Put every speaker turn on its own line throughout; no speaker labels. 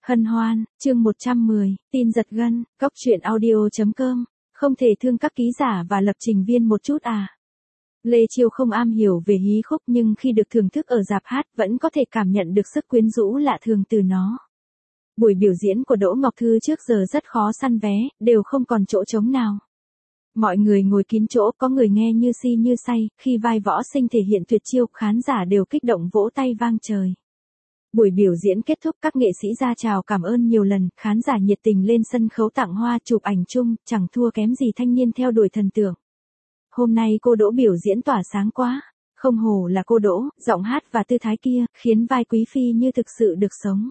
Hân hoan, chương 110, tin giật gân, Cóc truyện audio.com, không thể thương các ký giả và lập trình viên một chút à. Lê Chiêu không am hiểu về hí khúc nhưng khi được thưởng thức ở rạp hát vẫn có thể cảm nhận được sức quyến rũ lạ thường từ nó. Buổi biểu diễn của Đỗ Ngọc Thư trước giờ rất khó săn vé, đều không còn chỗ trống nào. Mọi người ngồi kín chỗ, có người nghe như si như say, khi vai võ sinh thể hiện tuyệt chiêu, khán giả đều kích động vỗ tay vang trời. Buổi biểu diễn kết thúc, các nghệ sĩ ra chào cảm ơn nhiều lần, khán giả nhiệt tình lên sân khấu tặng hoa chụp ảnh chung, chẳng thua kém gì thanh niên theo đuổi thần tượng. Hôm nay cô Đỗ biểu diễn tỏa sáng quá, không hổ là cô Đỗ, giọng hát và tư thái kia, khiến vai quý phi như thực sự được sống.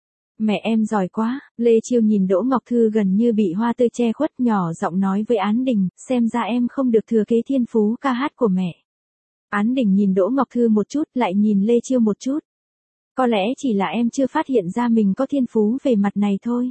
Mẹ em giỏi quá, Lê Chiêu nhìn Đỗ Ngọc Thư gần như bị hoa tươi che khuất, nhỏ giọng nói với Án Đình, xem ra em không được thừa kế thiên phú ca hát của mẹ. Án Đình nhìn Đỗ Ngọc Thư một chút, lại nhìn Lê Chiêu một chút. Có lẽ chỉ là em chưa phát hiện ra mình có thiên phú về mặt này thôi.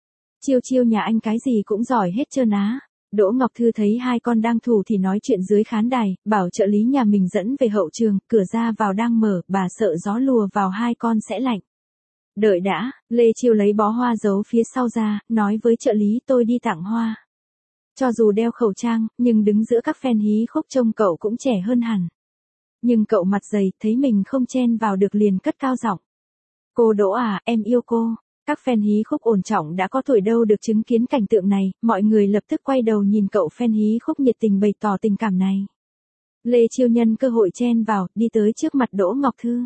Chiêu nhà anh cái gì cũng giỏi hết trơn á. Đỗ Ngọc Thư thấy hai con đang thủ thì nói chuyện dưới khán đài, bảo trợ lý nhà mình dẫn về hậu trường, cửa ra vào đang mở, bà sợ gió lùa vào hai con sẽ lạnh. Đợi đã, Lê Chiêu lấy bó hoa giấu phía sau ra, nói với trợ lý tôi đi tặng hoa. Cho dù đeo khẩu trang, nhưng đứng giữa các fan hí khúc trông cậu cũng trẻ hơn hẳn. Nhưng cậu mặt dày, thấy mình không chen vào được liền cất cao giọng. Cô Đỗ à, em yêu cô. Các fan hí khúc ổn trọng đã có tuổi đâu được chứng kiến cảnh tượng này, mọi người lập tức quay đầu nhìn cậu fan hí khúc nhiệt tình bày tỏ tình cảm này. Lê Chiêu nhân cơ hội chen vào, đi tới trước mặt Đỗ Ngọc Thư.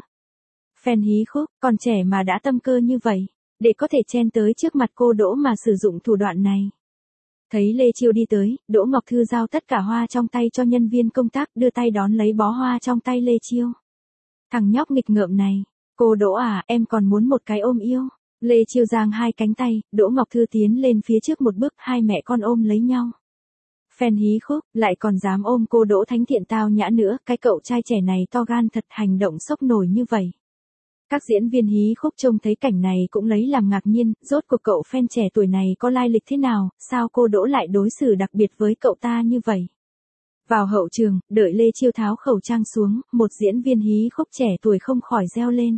Fan hí khúc, còn trẻ mà đã tâm cơ như vậy, để có thể chen tới trước mặt cô Đỗ mà sử dụng thủ đoạn này. Thấy Lê Chiêu đi tới, Đỗ Ngọc Thư giao tất cả hoa trong tay cho nhân viên công tác, đưa tay đón lấy bó hoa trong tay Lê Chiêu. Thằng nhóc nghịch ngợm này, cô Đỗ à, em còn muốn một cái ôm yêu. Lê Chiêu giang hai cánh tay, Đỗ Ngọc Thư tiến lên phía trước một bước, hai mẹ con ôm lấy nhau. Fan hí khúc, lại còn dám ôm cô Đỗ thánh thiện tao nhã nữa, cái cậu trai trẻ này to gan thật, hành động sốc nổi như vậy. Các diễn viên hí khúc trông thấy cảnh này cũng lấy làm ngạc nhiên, rốt cuộc cậu fan trẻ tuổi này có lai lịch thế nào, sao cô Đỗ lại đối xử đặc biệt với cậu ta như vậy. Vào hậu trường, đợi Lê Chiêu tháo khẩu trang xuống, một diễn viên hí khúc trẻ tuổi không khỏi reo lên.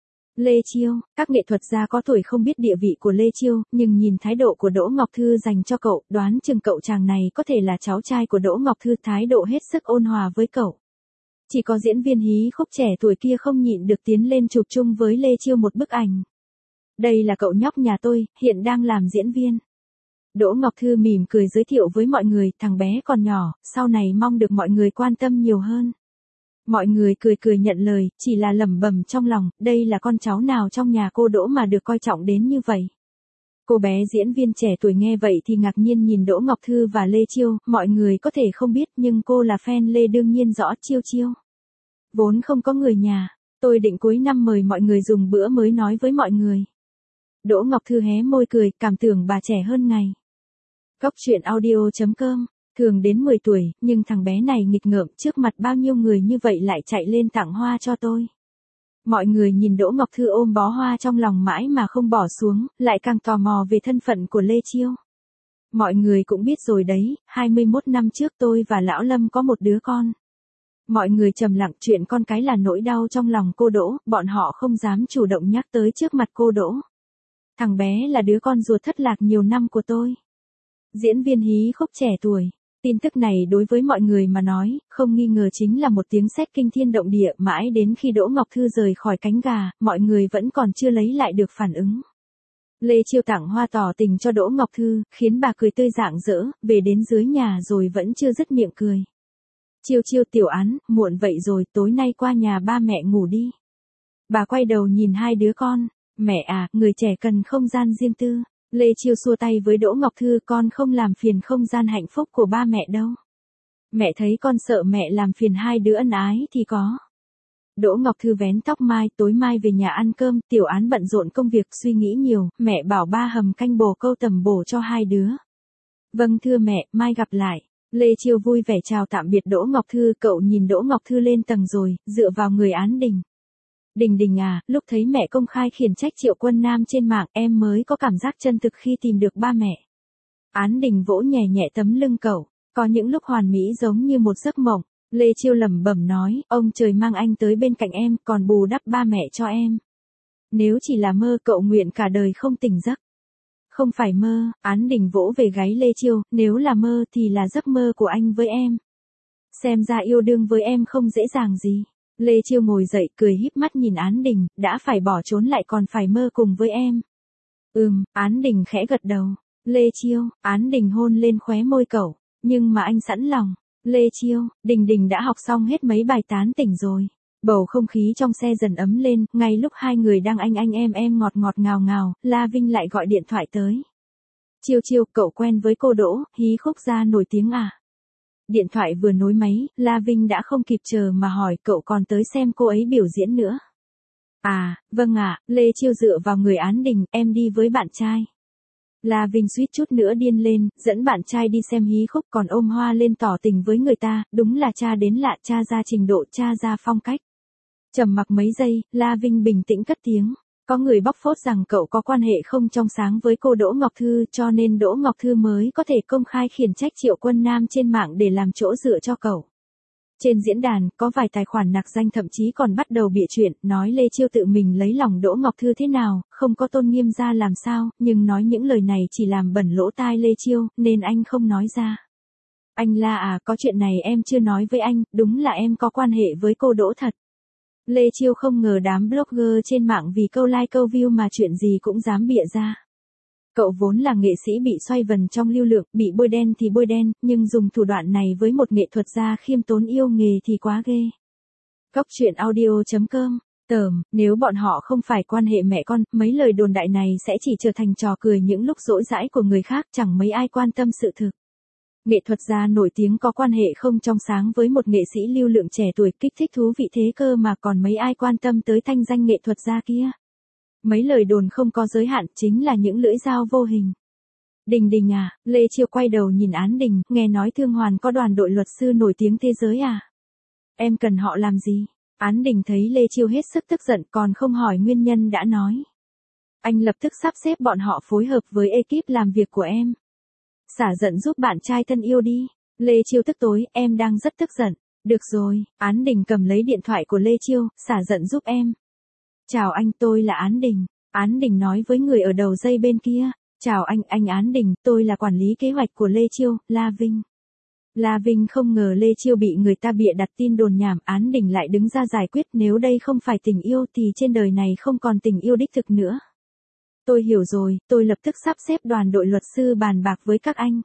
Lê Chiêu, các nghệ thuật gia có tuổi không biết địa vị của Lê Chiêu, nhưng nhìn thái độ của Đỗ Ngọc Thư dành cho cậu, đoán chừng cậu chàng này có thể là cháu trai của Đỗ Ngọc Thư, thái độ hết sức ôn hòa với cậu. Chỉ có diễn viên hí khúc trẻ tuổi kia không nhịn được tiến lên chụp chung với Lê Chiêu một bức ảnh. Đây là cậu nhóc nhà tôi, hiện đang làm diễn viên. Đỗ Ngọc Thư mỉm cười giới thiệu với mọi người, thằng bé còn nhỏ, sau này mong được mọi người quan tâm nhiều hơn. Mọi người cười nhận lời, chỉ là lẩm bẩm trong lòng, đây là con cháu nào trong nhà cô Đỗ mà được coi trọng đến như vậy. Cô bé diễn viên trẻ tuổi nghe vậy thì ngạc nhiên nhìn Đỗ Ngọc Thư và Lê Chiêu, mọi người có thể không biết nhưng cô là fan Lê đương nhiên rõ. Chiêu. Vốn không có người nhà, tôi định cuối năm mời mọi người dùng bữa mới nói với mọi người. Đỗ Ngọc Thư hé môi cười, cảm tưởng bà trẻ hơn ngày. Cóc truyện audio.com, thường đến 10 tuổi, nhưng thằng bé này nghịch ngợm, trước mặt bao nhiêu người như vậy lại chạy lên tặng hoa cho tôi. Mọi người nhìn Đỗ Ngọc Thư ôm bó hoa trong lòng mãi mà không bỏ xuống, lại càng tò mò về thân phận của Lê Chiêu. Mọi người cũng biết rồi đấy, 21 năm trước tôi và Lão Lâm có một đứa con. Mọi người trầm lặng, chuyện con cái là nỗi đau trong lòng cô Đỗ, bọn họ không dám chủ động nhắc tới trước mặt cô Đỗ. Thằng bé là đứa con ruột thất lạc nhiều năm của tôi. Diễn viên hí khúc trẻ tuổi. Tin tức này đối với mọi người mà nói, không nghi ngờ chính là một tiếng sét kinh thiên động địa, mãi đến khi Đỗ Ngọc Thư rời khỏi cánh gà, mọi người vẫn còn chưa lấy lại được phản ứng. Lê Chiêu tặng hoa tỏ tình cho Đỗ Ngọc Thư, khiến bà cười tươi rạng rỡ, về đến dưới nhà rồi vẫn chưa dứt miệng cười. Chiêu Tiểu Án, muộn vậy rồi, tối nay qua nhà ba mẹ ngủ đi. Bà quay đầu nhìn hai đứa con, mẹ à, người trẻ cần không gian riêng tư. Lê Chiêu xua tay với Đỗ Ngọc Thư, con không làm phiền không gian hạnh phúc của ba mẹ đâu. Mẹ thấy con sợ mẹ làm phiền hai đứa ân ái thì có. Đỗ Ngọc Thư vén tóc mai, tối mai về nhà ăn cơm, Tiểu Án bận rộn công việc suy nghĩ nhiều, mẹ bảo ba hầm canh bồ câu tầm bổ cho hai đứa. Vâng thưa mẹ, mai gặp lại. Lê Chiêu vui vẻ chào tạm biệt Đỗ Ngọc Thư, cậu nhìn Đỗ Ngọc Thư lên tầng rồi, dựa vào người Án Đình. Đình à, lúc thấy mẹ công khai khiển trách Triệu Quân Nam trên mạng, em mới có cảm giác chân thực khi tìm được ba mẹ. Án Đình vỗ nhẹ nhẹ tấm lưng cậu, có những lúc hoàn mỹ giống như một giấc mộng. Lê Chiêu lẩm bẩm nói, ông trời mang anh tới bên cạnh em, còn bù đắp ba mẹ cho em. Nếu chỉ là mơ cậu nguyện cả đời không tỉnh giấc. Không phải mơ, Án Đình vỗ về gáy Lê Chiêu, nếu là mơ thì là giấc mơ của anh với em. Xem ra yêu đương với em không dễ dàng gì. Lê Chiêu ngồi dậy cười híp mắt nhìn Án Đình, đã phải bỏ trốn lại còn phải mơ cùng với em. Án Đình khẽ gật đầu. Lê Chiêu, Án Đình hôn lên khóe môi cậu, nhưng mà anh sẵn lòng. Lê Chiêu, Đình Đình đã học xong hết mấy bài tán tỉnh rồi. Bầu không khí trong xe dần ấm lên, ngay lúc hai người đang anh em ngọt ngọt ngào ngào, La Vinh lại gọi điện thoại tới. Chiêu Chiêu, cậu quen với cô Đỗ, hí khúc gia nổi tiếng à? Điện thoại vừa nối máy, La Vinh đã không kịp chờ mà hỏi cậu còn tới xem cô ấy biểu diễn nữa. À, vâng ạ, Lê Chiêu dựa vào người Án Đình, em đi với bạn trai. La Vinh suýt chút nữa điên lên, dẫn bạn trai đi xem hí khúc còn ôm hoa lên tỏ tình với người ta, đúng là cha đến lạ, cha ra trình độ, cha ra phong cách. Trầm mặc mấy giây, La Vinh bình tĩnh cất tiếng. Có người bóc phốt rằng cậu có quan hệ không trong sáng với cô Đỗ Ngọc Thư cho nên Đỗ Ngọc Thư mới có thể công khai khiển trách Triệu Quân Nam trên mạng để làm chỗ dựa cho cậu. Trên diễn đàn, có vài tài khoản nạc danh thậm chí còn bắt đầu bịa chuyện, nói Lê Chiêu tự mình lấy lòng Đỗ Ngọc Thư thế nào, không có tôn nghiêm ra làm sao, nhưng nói những lời này chỉ làm bẩn lỗ tai Lê Chiêu, nên anh không nói ra. Anh La à, có chuyện này em chưa nói với anh, đúng là em có quan hệ với cô Đỗ thật. Lê Chiêu không ngờ đám blogger trên mạng vì câu like câu view mà chuyện gì cũng dám bịa ra. Cậu vốn là nghệ sĩ bị xoay vần trong lưu lượng, bị bôi đen thì bôi đen, nhưng dùng thủ đoạn này với một nghệ thuật gia khiêm tốn yêu nghề thì quá ghê. Góc truyện audio.com. Nếu bọn họ không phải quan hệ mẹ con, mấy lời đồn đại này sẽ chỉ trở thành trò cười những lúc dỗi dãi của người khác, chẳng mấy ai quan tâm sự thực. Nghệ thuật gia nổi tiếng có quan hệ không trong sáng với một nghệ sĩ lưu lượng trẻ tuổi, kích thích thú vị thế cơ mà còn mấy ai quan tâm tới thanh danh nghệ thuật gia kia. Mấy lời đồn không có giới hạn chính là những lưỡi dao vô hình. Đình Đình à, Lê Chiêu quay đầu nhìn Án Đình, nghe nói Thương Hoàn có đoàn đội luật sư nổi tiếng thế giới à? Em cần họ làm gì? Án Đình thấy Lê Chiêu hết sức tức giận còn không hỏi nguyên nhân đã nói. Anh lập tức sắp xếp bọn họ phối hợp với ekip làm việc của em. Xả giận giúp bạn trai thân yêu đi. Lê Chiêu tức tối, em đang rất tức giận. Được rồi, Án Đình cầm lấy điện thoại của Lê Chiêu, xả giận giúp em. Chào anh, tôi là Án Đình. Án Đình nói với người ở đầu dây bên kia. Chào anh Án Đình, tôi là quản lý kế hoạch của Lê Chiêu, La Vinh. La Vinh không ngờ Lê Chiêu bị người ta bịa đặt tin đồn nhảm, Án Đình lại đứng ra giải quyết, nếu đây không phải tình yêu thì trên đời này không còn tình yêu đích thực nữa. Tôi hiểu rồi, tôi lập tức sắp xếp đoàn đội luật sư bàn bạc với các anh.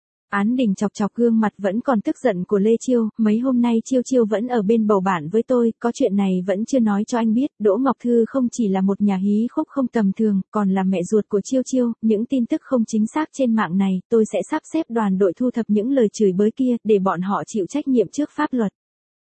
Án Đình chọc chọc gương mặt vẫn còn tức giận của Lê Chiêu, mấy hôm nay Chiêu vẫn ở bên bầu bạn với tôi, có chuyện này vẫn chưa nói cho anh biết, Đỗ Ngọc Thư không chỉ là một nhà hí khúc không tầm thường, còn là mẹ ruột của Chiêu, những tin tức không chính xác trên mạng này, tôi sẽ sắp xếp đoàn đội thu thập những lời chửi bới kia, để bọn họ chịu trách nhiệm trước pháp luật.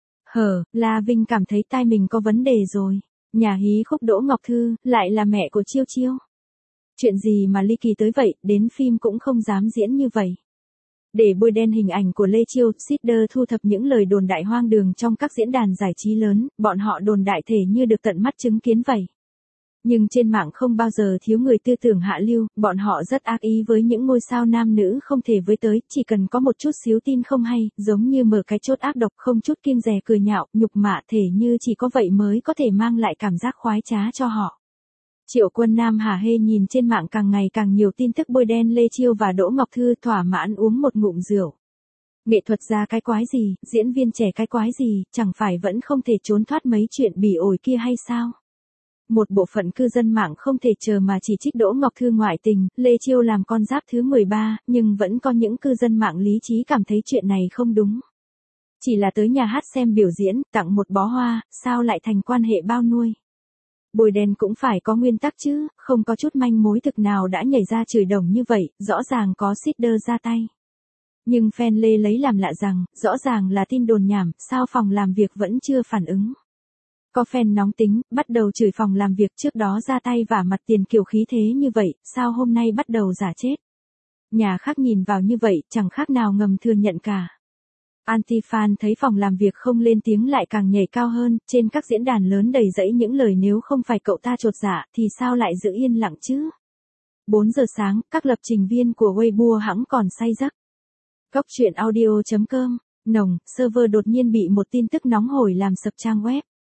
La Vinh cảm thấy tai mình có vấn đề rồi, nhà hí khúc Đỗ Ngọc Thư, lại là mẹ của Chiêu. Chuyện gì mà ly kỳ tới vậy, đến phim cũng không dám diễn như vậy. Để bôi đen hình ảnh của Lê Chiêu, Seeder thu thập những lời đồn đại hoang đường trong các diễn đàn giải trí lớn, bọn họ đồn đại thể như được tận mắt chứng kiến vậy. Nhưng trên mạng không bao giờ thiếu người tư tưởng hạ lưu, bọn họ rất ác ý với những ngôi sao nam nữ không thể với tới, chỉ cần có một chút xíu tin không hay, giống như mở cái chốt ác độc không chút kiêng dè cười nhạo, nhục mạ thể như chỉ có vậy mới có thể mang lại cảm giác khoái trá cho họ. Triệu Quân Nam hả hê nhìn trên mạng càng ngày càng nhiều tin tức bôi đen Lê Chiêu và Đỗ Ngọc Thư, thỏa mãn uống một ngụm rượu. Nghệ thuật gia cái quái gì, diễn viên trẻ cái quái gì, chẳng phải vẫn không thể trốn thoát mấy chuyện bỉ ổi kia hay sao? Một bộ phận cư dân mạng không thể chờ mà chỉ trích Đỗ Ngọc Thư ngoại tình, Lê Chiêu làm con giáp thứ 13, nhưng vẫn có những cư dân mạng lý trí cảm thấy chuyện này không đúng. Chỉ là tới nhà hát xem biểu diễn, tặng một bó hoa, sao lại thành quan hệ bao nuôi? Bôi đen cũng phải có nguyên tắc chứ, không có chút manh mối thực nào đã nhảy ra chửi đồng như vậy, rõ ràng có Seeder ra tay. Nhưng fan Lê lấy làm lạ rằng, rõ ràng là tin đồn nhảm, sao phòng làm việc vẫn chưa phản ứng. Có fan nóng tính, bắt đầu chửi phòng làm việc trước đó ra tay vả mặt tiền kiểu khí thế như vậy, sao hôm nay bắt đầu giả chết. Nhà khác nhìn vào như vậy, chẳng khác nào ngầm thừa nhận cả. Anti-fan thấy phòng làm việc không lên tiếng lại càng nhảy cao hơn, trên các diễn đàn lớn đầy rẫy những lời nếu không phải cậu ta chột dạ, thì sao lại giữ yên lặng chứ? 4 giờ sáng, các lập trình viên của Weibo hẵng còn say giấc. Góc truyện audio.com, server đột nhiên bị một tin tức nóng hổi làm sập trang web.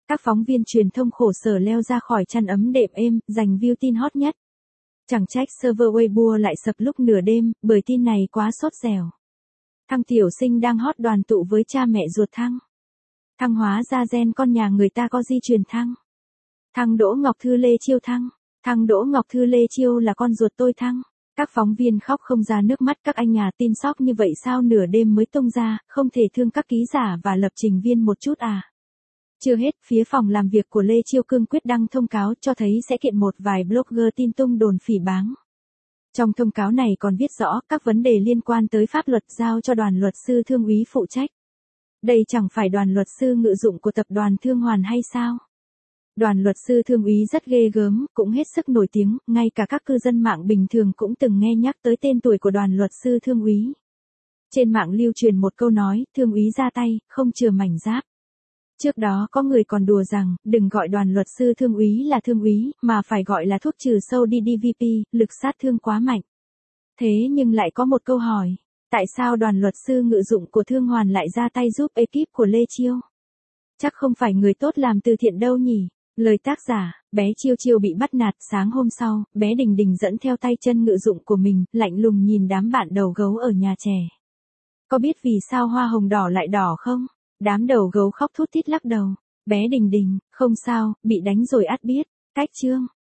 Các phóng viên truyền thông khổ sở leo ra khỏi chăn ấm đệm êm, giành view tin hot nhất. Chẳng trách server Weibo lại sập lúc nửa đêm, bởi tin này quá sốt dẻo. Thăng tiểu sinh đang hot đoàn tụ với cha mẹ ruột Thăng. Thăng hóa ra gen con nhà người ta có di truyền Thăng. Thăng Đỗ Ngọc Thư Lê Chiêu Thăng. Thăng Đỗ Ngọc Thư Lê Chiêu là con ruột tôi Thăng. Các phóng viên khóc không ra nước mắt, các anh nhà tin sóc như vậy sao nửa đêm mới tung ra, không thể thương các ký giả và lập trình viên một chút à. Chưa hết, phía phòng làm việc của Lê Chiêu cương quyết đăng thông cáo cho thấy sẽ kiện một vài blogger tin tung đồn phỉ báng. Trong thông cáo này còn viết rõ các vấn đề liên quan tới pháp luật giao cho đoàn luật sư Thương úy phụ trách. Đây chẳng phải đoàn luật sư ngự dụng của tập đoàn Thương Hoàn hay sao? Đoàn luật sư Thương úy rất ghê gớm, cũng hết sức nổi tiếng, ngay cả các cư dân mạng bình thường cũng từng nghe nhắc tới tên tuổi của đoàn luật sư Thương úy. Trên mạng lưu truyền một câu nói, Thương úy ra tay, không chừa mảnh giáp. Trước đó có người còn đùa rằng, đừng gọi đoàn luật sư Thương úy là Thương úy, mà phải gọi là thuốc trừ sâu DDVP, lực sát thương quá mạnh. Thế nhưng lại có một câu hỏi, tại sao đoàn luật sư ngự dụng của Thương Hoàn lại ra tay giúp ekip của Lê Chiêu? Chắc không phải người tốt làm từ thiện đâu nhỉ? Lời tác giả, bé Chiêu Chiêu bị bắt nạt, sáng hôm sau, bé Đình Đình dẫn theo tay chân ngự dụng của mình, lạnh lùng nhìn đám bạn đầu gấu ở nhà trẻ. Có biết vì sao hoa hồng đỏ lại đỏ không? Đám đầu gấu khóc thút thít lắc đầu. Bé Đình Đình, không sao, bị đánh rồi ắt biết. Cách chương.